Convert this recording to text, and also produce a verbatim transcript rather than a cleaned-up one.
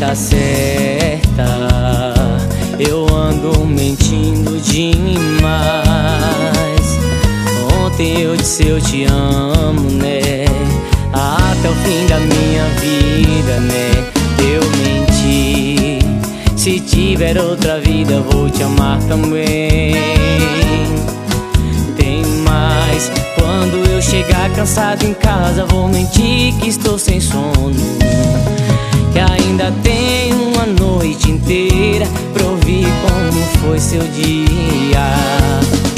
hora certa eu ando mentindo demais. Ontem eu disse eu te amo, né? Até o fim da minha vida, né? Eu menti. Se tiver outra vida vou te amar também. Tem mais. Quando eu chegar cansado em casa vou mentir que estou sem sono, que ainda tem uma noite inteira pra ouvir como foi seu dia.